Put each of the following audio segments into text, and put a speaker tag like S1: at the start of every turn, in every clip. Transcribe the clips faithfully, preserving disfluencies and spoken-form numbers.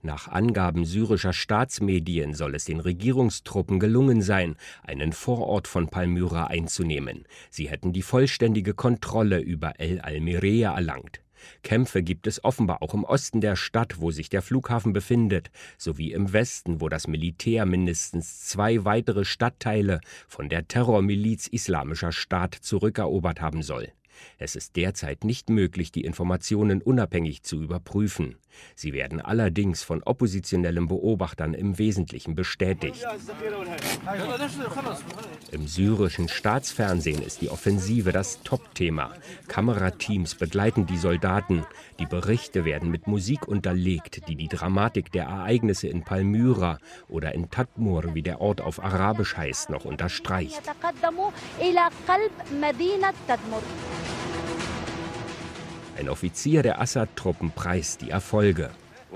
S1: Nach Angaben syrischer Staatsmedien soll es den Regierungstruppen gelungen sein, einen Vorort von Palmyra einzunehmen. Sie hätten die vollständige Kontrolle über El Al-Mereya erlangt. Kämpfe gibt es offenbar auch im Osten der Stadt, wo sich der Flughafen befindet, sowie im Westen, wo das Militär mindestens zwei weitere Stadtteile von der Terrormiliz Islamischer Staat zurückerobert haben soll. Es ist derzeit nicht möglich, die Informationen unabhängig zu überprüfen. Sie werden allerdings von oppositionellen Beobachtern im Wesentlichen bestätigt. Im syrischen Staatsfernsehen ist die Offensive das Top-Thema. Kamerateams begleiten die Soldaten. Die Berichte werden mit Musik unterlegt, die die Dramatik der Ereignisse in Palmyra oder in Tadmur, wie der Ort auf Arabisch heißt, noch unterstreicht. Ein Offizier der Assad-Truppen preist die Erfolge.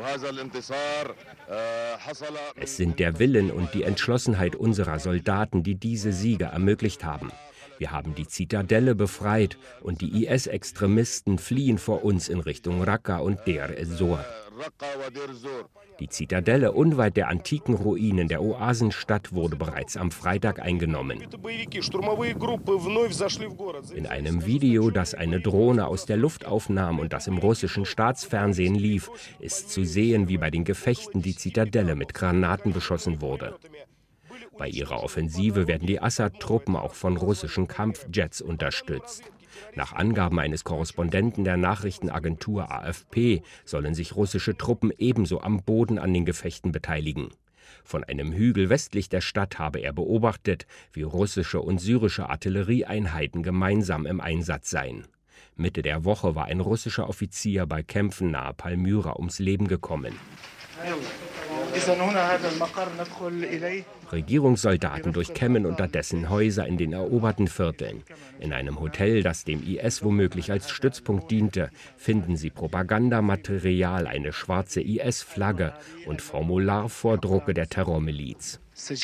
S1: Es sind der Willen und die Entschlossenheit unserer Soldaten, die diese Siege ermöglicht haben. Wir haben die Zitadelle befreit und die I S-Extremisten fliehen vor uns in Richtung Raqqa und Deir ez-Zor. Die Zitadelle unweit der antiken Ruinen der Oasenstadt wurde bereits am Freitag eingenommen. In einem Video, das eine Drohne aus der Luft aufnahm und das im russischen Staatsfernsehen lief, ist zu sehen, wie bei den Gefechten die Zitadelle mit Granaten beschossen wurde. Bei ihrer Offensive werden die Assad-Truppen auch von russischen Kampfjets unterstützt. Nach Angaben eines Korrespondenten der Nachrichtenagentur A F P sollen sich russische Truppen ebenso am Boden an den Gefechten beteiligen. Von einem Hügel westlich der Stadt habe er beobachtet, wie russische und syrische Artillerieeinheiten gemeinsam im Einsatz seien. Mitte der Woche war ein russischer Offizier bei Kämpfen nahe Palmyra ums Leben gekommen. Regierungssoldaten durchkämmen unterdessen Häuser in den eroberten Vierteln. In einem Hotel, das dem I S womöglich als Stützpunkt diente, finden sie Propagandamaterial, eine schwarze I S-Flagge und Formularvordrucke der Terrormiliz.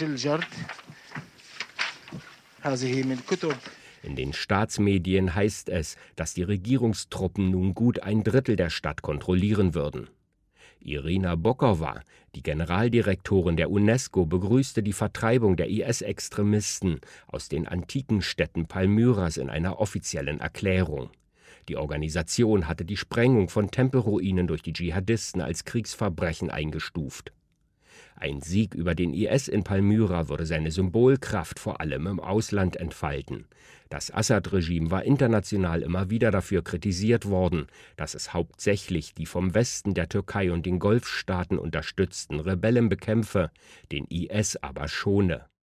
S1: In den Staatsmedien heißt es, dass die Regierungstruppen nun gut ein Drittel der Stadt kontrollieren würden. Irina Bokova, die Generaldirektorin der UNESCO, begrüßte die Vertreibung der I S-Extremisten aus den antiken Städten Palmyras in einer offiziellen Erklärung. Die Organisation hatte die Sprengung von Tempelruinen durch die Dschihadisten als Kriegsverbrechen eingestuft. Ein Sieg über den I S in Palmyra würde seine Symbolkraft vor allem im Ausland entfalten. Das Assad-Regime war international immer wieder dafür kritisiert worden, dass es hauptsächlich die vom Westen der Türkei und den Golfstaaten unterstützten Rebellen bekämpfe, den I S aber schone.